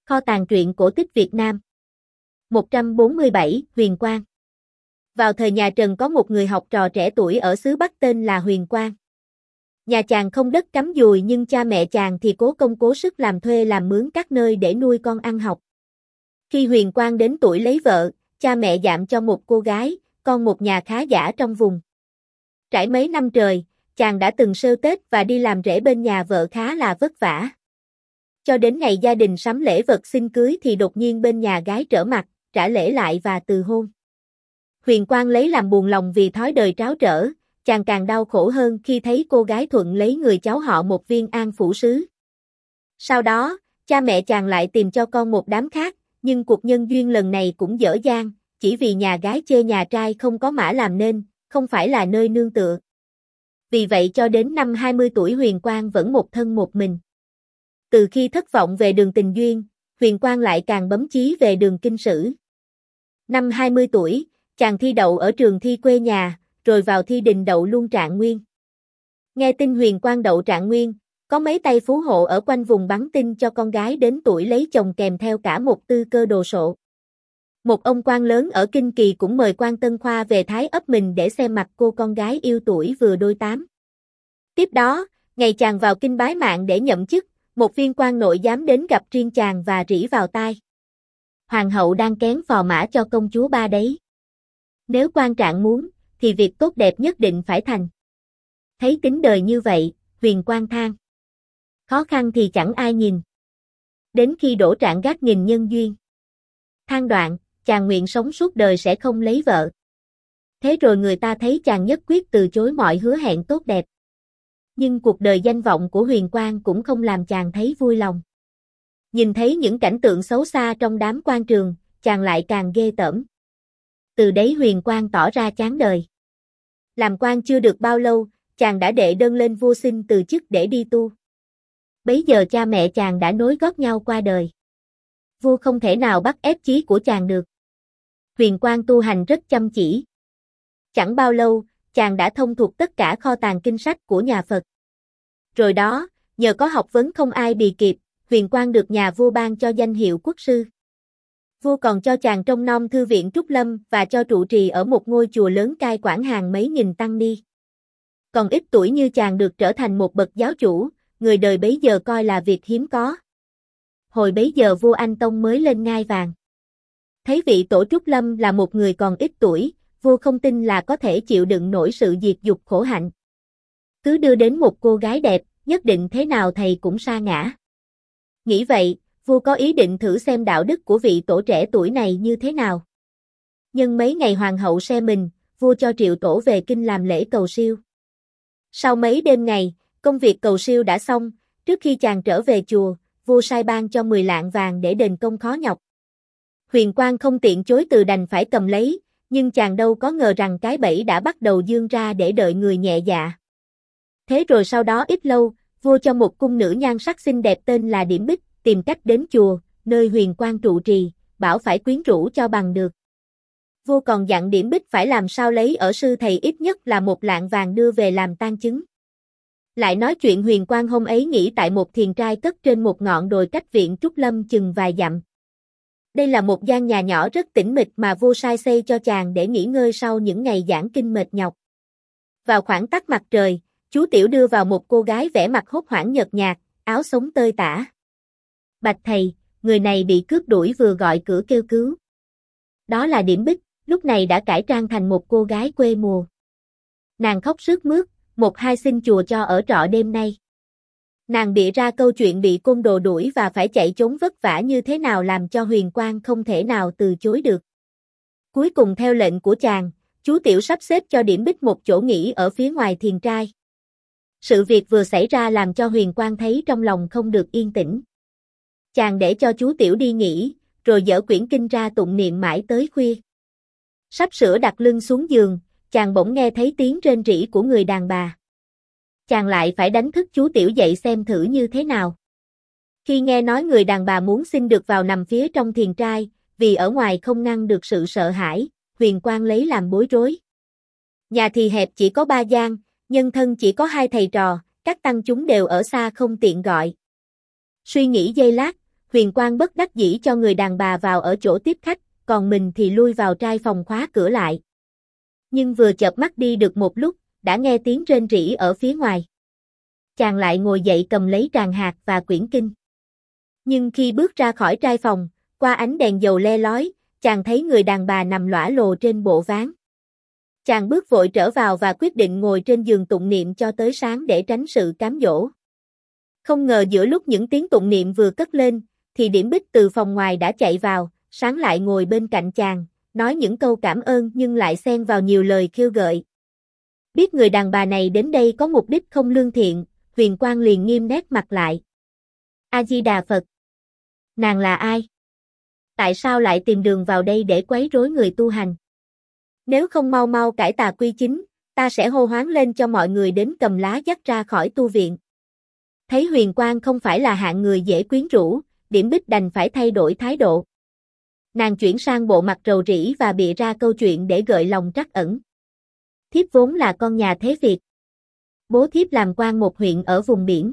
Kho tàng truyện cổ tích Việt Nam. 147, Huyền Quang. Vào thời nhà Trần có một người học trò trẻ tuổi ở xứ Bắc tên là Huyền Quang. Nhà chàng không đất cắm dùi nhưng cha mẹ chàng thì cố công cố sức làm thuê làm mướn các nơi để nuôi con ăn học. Khi Huyền Quang đến tuổi lấy vợ, cha mẹ dạm cho một cô gái, con một nhà khá giả trong vùng. Trải mấy năm trời, chàng đã từng sêu tết và đi làm rể bên nhà vợ khá là vất vả. Cho đến ngày gia đình sắm lễ vật xin cưới thì đột nhiên bên nhà gái trở mặt, trả lễ lại và từ hôn. Huyền Quang lấy làm buồn lòng vì thói đời tráo trở, chàng càng đau khổ hơn khi thấy cô gái thuận lấy người cháu họ một viên an phủ sứ. Sau đó, cha mẹ chàng lại tìm cho con một đám khác, nhưng cuộc nhân duyên lần này cũng dở dang, chỉ vì nhà gái chê nhà trai không có mã làm nên, không phải là nơi nương tựa. Vì vậy cho đến năm 20 tuổi Huyền Quang vẫn một thân một mình. Từ khi thất vọng về đường tình duyên, Huyền Quang lại càng bấm chí về đường kinh sử. Năm 20 tuổi, chàng thi đậu ở trường thi quê nhà, rồi vào thi đình đậu luôn trạng nguyên. Nghe tin Huyền Quang đậu trạng nguyên, có mấy tay phú hộ ở quanh vùng bắn tin cho con gái đến tuổi lấy chồng kèm theo cả một tư cơ đồ sộ. Một ông quan lớn ở Kinh Kỳ cũng mời quan Tân Khoa về Thái ấp mình để xem mặt cô con gái yêu tuổi vừa đôi tám. Tiếp đó, ngày chàng vào kinh bái mạng để nhậm chức, một viên quan nội giám đến gặp riêng chàng và rỉ vào tai. Hoàng hậu đang kén phò mã cho công chúa ba đấy. Nếu quan trạng muốn, thì việc tốt đẹp nhất định phải thành. Thấy tính đời như vậy, Huyền Quang than. Khó khăn thì chẳng ai nhìn. Đến khi đổ trạng gác nghìn nhân duyên. Than đoạn, chàng nguyện sống suốt đời sẽ không lấy vợ. Thế rồi người ta thấy chàng nhất quyết từ chối mọi hứa hẹn tốt đẹp. Nhưng cuộc đời danh vọng của Huyền Quang cũng không làm chàng thấy vui lòng. Nhìn thấy những cảnh tượng xấu xa trong đám quan trường, chàng lại càng ghê tởm. Từ đấy Huyền Quang tỏ ra chán đời. Làm quan chưa được bao lâu, chàng đã đệ đơn lên vua xin từ chức để đi tu. Bấy giờ cha mẹ chàng đã nối gót nhau qua đời. Vua không thể nào bắt ép chí của chàng được. Huyền Quang tu hành rất chăm chỉ. Chẳng bao lâu, chàng đã thông thuộc tất cả kho tàng kinh sách của nhà Phật. Rồi đó, nhờ có học vấn không ai bì kịp, Huyền Quang được nhà vua ban cho danh hiệu quốc sư. Vua còn cho chàng trông nom thư viện Trúc Lâm và cho trụ trì ở một ngôi chùa lớn cai quản hàng mấy nghìn tăng ni. Còn ít tuổi như chàng được trở thành một bậc giáo chủ, người đời bấy giờ coi là việc hiếm có. Hồi bấy giờ vua Anh Tông mới lên ngai vàng. Thấy vị tổ Trúc Lâm là một người còn ít tuổi, vua không tin là có thể chịu đựng nổi sự diệt dục khổ hạnh. Cứ đưa đến một cô gái đẹp, nhất định thế nào thầy cũng sa ngã. Nghĩ vậy, vua có ý định thử xem đạo đức của vị tổ trẻ tuổi này như thế nào. Nhưng mấy ngày hoàng hậu se mình, vua cho triệu tổ về kinh làm lễ cầu siêu. Sau mấy đêm ngày, công việc cầu siêu đã xong, trước khi chàng trở về chùa, vua sai ban cho 10 lạng vàng để đền công khó nhọc. Huyền Quang không tiện chối từ đành phải cầm lấy, nhưng chàng đâu có ngờ rằng cái bẫy đã bắt đầu dương ra để đợi người nhẹ dạ. Thế rồi sau đó ít lâu, vua cho một cung nữ nhan sắc xinh đẹp tên là Điểm Bích, tìm cách đến chùa, nơi Huyền Quang trụ trì, bảo phải quyến rũ cho bằng được. Vua còn dặn Điểm Bích phải làm sao lấy ở sư thầy ít nhất là 1 lạng vàng đưa về làm tang chứng. Lại nói chuyện Huyền Quang hôm ấy nghỉ tại một thiền trai cất trên một ngọn đồi cách viện Trúc Lâm chừng vài dặm. Đây là một gian nhà nhỏ rất tĩnh mịch mà vua sai xây cho chàng để nghỉ ngơi sau những ngày giảng kinh mệt nhọc. Vào khoảng tắt mặt trời, chú Tiểu đưa vào một cô gái vẻ mặt hốt hoảng nhợt nhạt, áo sống tơi tả. Bạch thầy, người này bị cướp đuổi vừa gọi cửa kêu cứu. Đó là Điểm Bích, lúc này đã cải trang thành một cô gái quê mùa. Nàng khóc sướt mướt, một hai xin chùa cho ở trọ đêm nay. Nàng bịa ra câu chuyện bị côn đồ đuổi và phải chạy trốn vất vả như thế nào làm cho Huyền Quang không thể nào từ chối được. Cuối cùng theo lệnh của chàng, chú Tiểu sắp xếp cho Điểm Bích một chỗ nghỉ ở phía ngoài thiền trai. Sự việc vừa xảy ra làm cho Huyền Quang thấy trong lòng không được yên tĩnh. Chàng để cho chú Tiểu đi nghỉ, rồi dở quyển kinh ra tụng niệm mãi tới khuya. Sắp sửa đặt lưng xuống giường, chàng bỗng nghe thấy tiếng rên rỉ của người đàn bà. Chàng lại phải đánh thức chú Tiểu dậy xem thử như thế nào. Khi nghe nói người đàn bà muốn xin được vào nằm phía trong thiền trai, vì ở ngoài không ngăn được sự sợ hãi, Huyền Quang lấy làm bối rối. Nhà thì hẹp chỉ có 3 gian, nhân thân chỉ có 2 thầy trò, các tăng chúng đều ở xa không tiện gọi. Suy nghĩ giây lát, Huyền Quang bất đắc dĩ cho người đàn bà vào ở chỗ tiếp khách, còn mình thì lui vào trai phòng khóa cửa lại. Nhưng vừa chợp mắt đi được một lúc, đã nghe tiếng rên rỉ ở phía ngoài. Chàng lại ngồi dậy cầm lấy tràng hạt và quyển kinh. Nhưng khi bước ra khỏi trai phòng, qua ánh đèn dầu le lói, chàng thấy người đàn bà nằm lõa lồ trên bộ ván. Chàng bước vội trở vào và quyết định ngồi trên giường tụng niệm cho tới sáng để tránh sự cám dỗ. Không ngờ giữa lúc những tiếng tụng niệm vừa cất lên, thì Điểm Bích từ phòng ngoài đã chạy vào, sáng lại ngồi bên cạnh chàng, nói những câu cảm ơn nhưng lại xen vào nhiều lời khiêu gợi. Biết người đàn bà này đến đây có mục đích không lương thiện, Huyền Quang liền nghiêm nét mặt lại. A Di Đà Phật. Nàng là ai? Tại sao lại tìm đường vào đây để quấy rối người tu hành? Nếu không mau mau cải tà quy chính, ta sẽ hô hoán lên cho mọi người đến cầm lá dắt ra khỏi tu viện. Thấy Huyền Quang không phải là hạng người dễ quyến rũ, Điểm Bích đành phải thay đổi thái độ. Nàng chuyển sang bộ mặt rầu rĩ và bịa ra câu chuyện để gợi lòng trắc ẩn. Thiếp vốn là con nhà thế Việt. Bố thiếp làm quan một huyện ở vùng biển.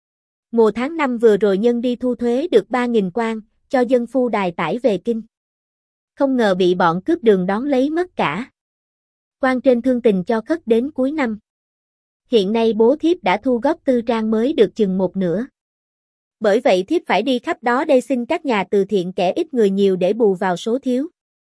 Mùa tháng 5 vừa rồi nhân đi thu thuế được 3.000 quan, cho dân phu đài tải về kinh. Không ngờ bị bọn cướp đường đón lấy mất cả. Quan trên thương tình cho khất đến cuối năm. Hiện nay bố thiếp đã thu góp tư trang mới được chừng một nửa. Bởi vậy thiếp phải đi khắp đó đây xin các nhà từ thiện kẻ ít người nhiều để bù vào số thiếu.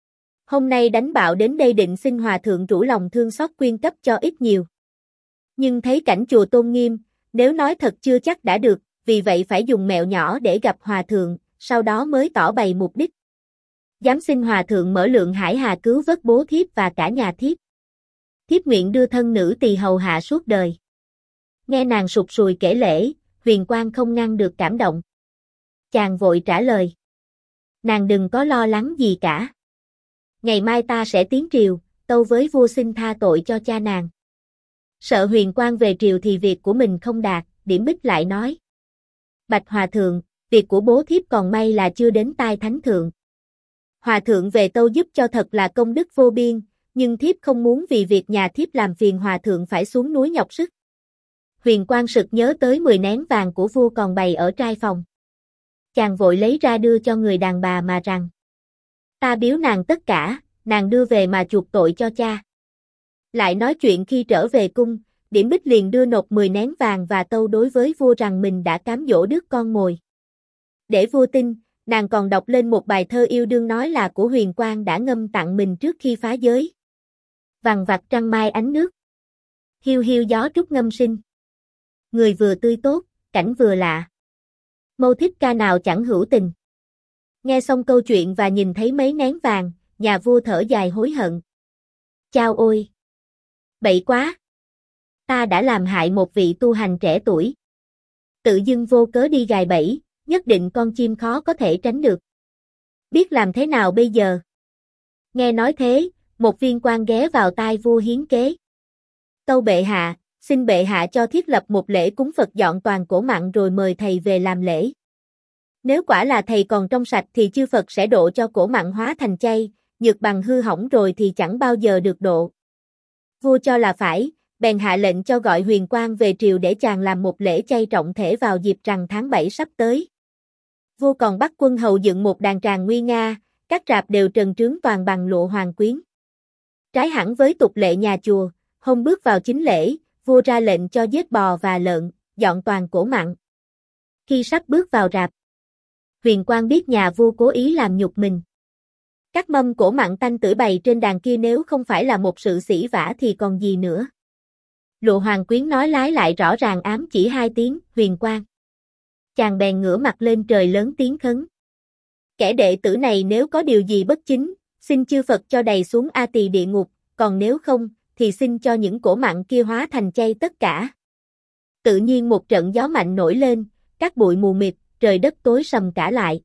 Hôm nay đánh bạo đến đây định xin hòa thượng rủ lòng thương xót quyên cấp cho ít nhiều. Nhưng thấy cảnh chùa tôn nghiêm, nếu nói thật chưa chắc đã được, vì vậy phải dùng mẹo nhỏ để gặp hòa thượng, sau đó mới tỏ bày mục đích. Dám xin hòa thượng mở lượng hải hà cứu vớt bố thiếp và cả nhà thiếp. Thiếp nguyện đưa thân nữ tỳ hầu hạ suốt đời. Nghe nàng sụt sùi kể lễ, Huyền Quang không ngăn được cảm động. Chàng vội trả lời. Nàng đừng có lo lắng gì cả. Ngày mai ta sẽ tiến triều, tâu với vua xin tha tội cho cha nàng. Sợ Huyền Quang về triều thì việc của mình không đạt, Điểm Bích lại nói. Bạch Hòa Thượng, việc của bố thiếp còn may là chưa đến tai Thánh Thượng. Hòa Thượng về tâu giúp cho thật là công đức vô biên, nhưng thiếp không muốn vì việc nhà thiếp làm phiền Hòa Thượng phải xuống núi nhọc sức. Huyền Quang sực nhớ tới 10 nén vàng của vua còn bày ở trai phòng. Chàng vội lấy ra đưa cho người đàn bà mà rằng. Ta biếu nàng tất cả, nàng đưa về mà chuộc tội cho cha. Lại nói chuyện khi trở về cung, Điểm Bích liền đưa nộp 10 nén vàng và tâu đối với vua rằng mình đã cám dỗ đứa con mồi. Để vua tin, nàng còn đọc lên một bài thơ yêu đương nói là của Huyền Quang đã ngâm tặng mình trước khi phá giới. Vằng vặc trăng mai ánh nước. Hiu hiu gió trúc ngâm sinh. Người vừa tươi tốt, cảnh vừa lạ. Mâu thích ca nào chẳng hữu tình. Nghe xong câu chuyện và nhìn thấy mấy nén vàng, nhà vua thở dài hối hận. Chao ôi! Bậy quá! Ta đã làm hại một vị tu hành trẻ tuổi. Tự dưng vô cớ đi gài bẫy, nhất định con chim khó có thể tránh được. Biết làm thế nào bây giờ? Nghe nói thế, một viên quan ghé vào tai vua hiến kế. Tâu bệ hạ, xin bệ hạ cho thiết lập một lễ cúng Phật dọn toàn cổ mặn rồi mời thầy về làm lễ. Nếu quả là thầy còn trong sạch thì chư Phật sẽ độ cho cổ mặn hóa thành chay, nhược bằng hư hỏng rồi thì chẳng bao giờ được độ. Vua cho là phải, bèn hạ lệnh cho gọi Huyền Quang về triều để chàng làm một lễ chay trọng thể vào dịp rằm tháng 7 sắp tới. Vua còn bắt quân hầu dựng một đàn tràng nguy nga, các rạp đều trần trướng toàn bằng lụa hoàng quyến. Trái hẳn với tục lệ nhà chùa, hôm bước vào chính lễ, vua ra lệnh cho giết bò và lợn, dọn toàn cổ mặn. Khi sắp bước vào rạp, Huyền Quang biết nhà vua cố ý làm nhục mình. Các mâm cổ mặn tanh tưởi bày trên đàn kia nếu không phải là một sự sỉ vả thì còn gì nữa. Lụa hoàng quyến nói lái lại rõ ràng ám chỉ 2 tiếng, Huyền Quang. Chàng bèn ngửa mặt lên trời lớn tiếng khấn. Kẻ đệ tử này nếu có điều gì bất chính, xin chư Phật cho đầy xuống A Tỳ địa ngục, còn nếu không, thì xin cho những cổ mặn kia hóa thành chay tất cả. Tự nhiên một trận gió mạnh nổi lên, các bụi mù mịt, trời đất tối sầm cả lại.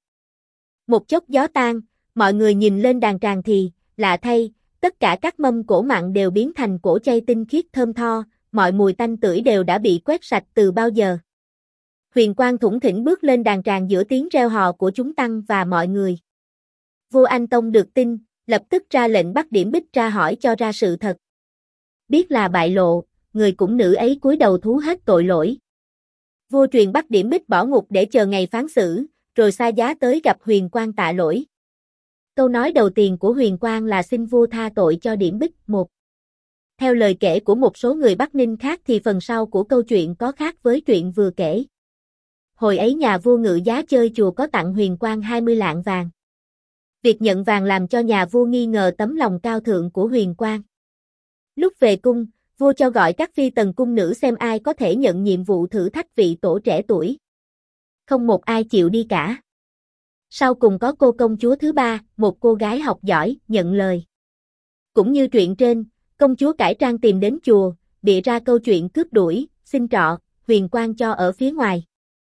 Một chốc gió tan, mọi người nhìn lên đàn tràng thì, lạ thay, tất cả các mâm cổ mặn đều biến thành cổ chay tinh khiết thơm tho, mọi mùi tanh tưởi đều đã bị quét sạch từ bao giờ. Huyền Quang thủng thỉnh bước lên đàn tràng giữa tiếng reo hò của chúng tăng và mọi người. Vua Anh Tông được tin, lập tức ra lệnh bắt Điểm Bích ra hỏi cho ra sự thật. Biết là bại lộ, người cũng nữ ấy cúi đầu thú hết tội lỗi. Vua truyền bắt Điểm Bích bỏ ngục để chờ ngày phán xử, rồi xa giá tới gặp Huyền Quang tạ lỗi. Câu nói đầu tiên của Huyền Quang là xin vua tha tội cho Điểm Bích. 1. Theo lời kể của một số người Bắc Ninh khác thì phần sau của câu chuyện có khác với chuyện vừa kể. Hồi ấy nhà vua Ngự Giá chơi chùa có tặng Huyền Quang 20 lạng vàng. Việc nhận vàng làm cho nhà vua nghi ngờ tấm lòng cao thượng của Huyền Quang. Lúc về cung, vua cho gọi các phi tần cung nữ xem ai có thể nhận nhiệm vụ thử thách vị tổ trẻ tuổi. Không một ai chịu đi cả. Sau cùng có cô công chúa thứ ba, một cô gái học giỏi, nhận lời. Cũng như truyện trên, công chúa cải trang tìm đến chùa, bịa ra câu chuyện cướp đuổi, xin trọ, Huyền Quang cho ở phía ngoài.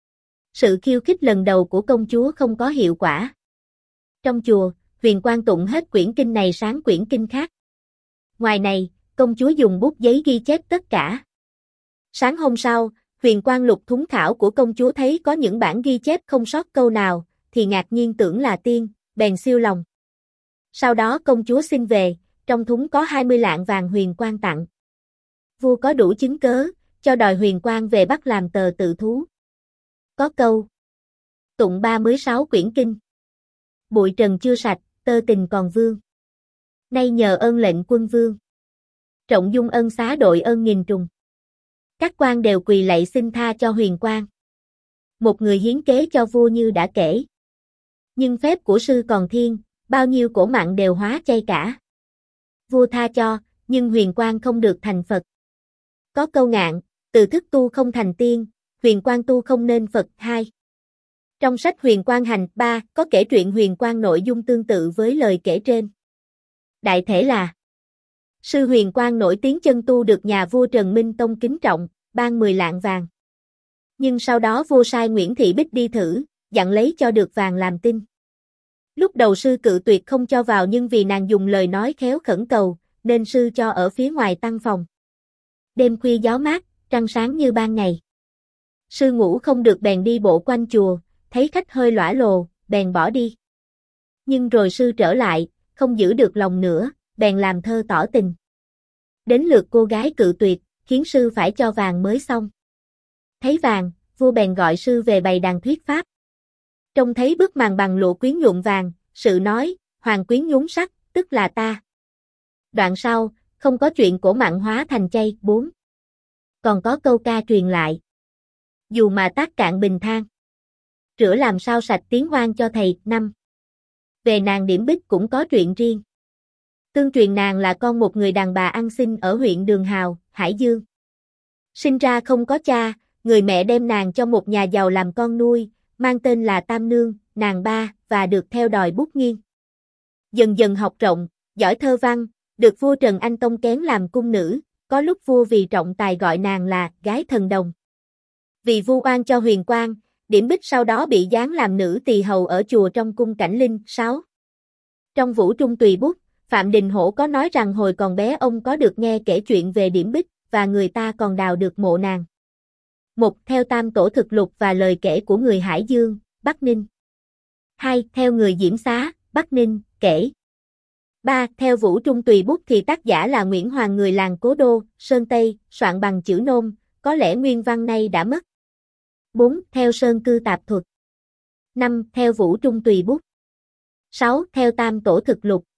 Sự khiêu khích lần đầu của công chúa không có hiệu quả. Trong chùa, Huyền Quang tụng hết quyển kinh này sáng quyển kinh khác. Ngoài này, công chúa dùng bút giấy ghi chép tất cả. Sáng hôm sau, Huyền Quang lục thúng khảo của công chúa thấy có những bản ghi chép không sót câu nào, thì ngạc nhiên tưởng là tiên, bèn siêu lòng. Sau đó công chúa xin về, trong thúng có 20 lạng vàng Huyền Quang tặng. Vua có đủ chứng cớ, cho đòi Huyền Quang về bắt làm tờ tự thú. Có câu tụng 36 quyển kinh. Bụi trần chưa sạch, tơ tình còn vương. Nay nhờ ơn lệnh quân vương. Trọng dung ân xá đội ơn nghìn trùng. Các quan đều quỳ lạy xin tha cho Huyền Quang. Một người hiến kế cho vua như đã kể. Nhưng phép của sư còn thiên, bao nhiêu cổ mặn đều hóa chay cả. Vua tha cho, nhưng Huyền Quang không được thành Phật. Có câu ngạn, từ thức tu không thành tiên, Huyền Quang tu không nên Phật. 2. Trong sách Huyền Quang Hành 3 có kể truyện Huyền Quang nội dung tương tự với lời kể trên. Đại thể là sư Huyền Quang nổi tiếng chân tu được nhà vua Trần Minh Tông kính trọng, ban 10 lạng vàng. Nhưng sau đó vua sai Nguyễn Thị Bích đi thử, dặn lấy cho được vàng làm tin. Lúc đầu sư cự tuyệt không cho vào nhưng vì nàng dùng lời nói khéo khẩn cầu, nên sư cho ở phía ngoài tăng phòng. Đêm khuya gió mát, trăng sáng như ban ngày. Sư ngủ không được bèn đi bộ quanh chùa, thấy khách hơi lõa lồ, bèn bỏ đi. Nhưng rồi sư trở lại, không giữ được lòng nữa, bèn làm thơ tỏ tình. Đến lượt cô gái cự tuyệt, khiến sư phải cho vàng mới xong. Thấy vàng, vua bèn gọi sư về bày đàn thuyết pháp. Trông thấy bức màn bằng lụa quyến nhuộm vàng, sự nói, hoàng quyến nhúng sắc, tức là ta. Đoạn sau, không có chuyện cổ mặn hóa thành chay. 4. Còn có câu ca truyền lại. Dù mà tác cạn bình than, rửa làm sao sạch tiếng hoang cho thầy. 5. Về nàng Điểm Bích cũng có chuyện riêng. Tương truyền nàng là con một người đàn bà ăn xin ở huyện Đường Hào, Hải Dương. Sinh ra không có cha, người mẹ đem nàng cho một nhà giàu làm con nuôi, mang tên là Tam Nương, nàng ba, và được theo đòi bút nghiêng. Dần dần học rộng, giỏi thơ văn, được vua Trần Anh Tông kén làm cung nữ, có lúc vua vì trọng tài gọi nàng là gái thần đồng. Vì vu oan cho Huyền Quang, Điểm Bích sau đó bị giáng làm nữ tỳ hầu ở chùa trong cung Cảnh Linh. 6. Trong Vũ Trung Tùy Bút, Phạm Đình Hổ có nói rằng hồi còn bé ông có được nghe kể chuyện về Điểm Bích, và người ta còn đào được mộ nàng. 1. Theo Tam Tổ Thực Lục và lời kể của người Hải Dương, Bắc Ninh. 2. Theo người Diễm Xá, Bắc Ninh, kể. 3. Theo Vũ Trung Tùy Bút thì tác giả là Nguyễn Hoàng người làng Cố Đô, Sơn Tây, soạn bằng chữ nôm, có lẽ nguyên văn nay đã mất. 4. Theo Sơn Cư Tạp Thuật. 5. Theo Vũ Trung Tùy Bút. 6. Theo Tam Tổ Thực Lục.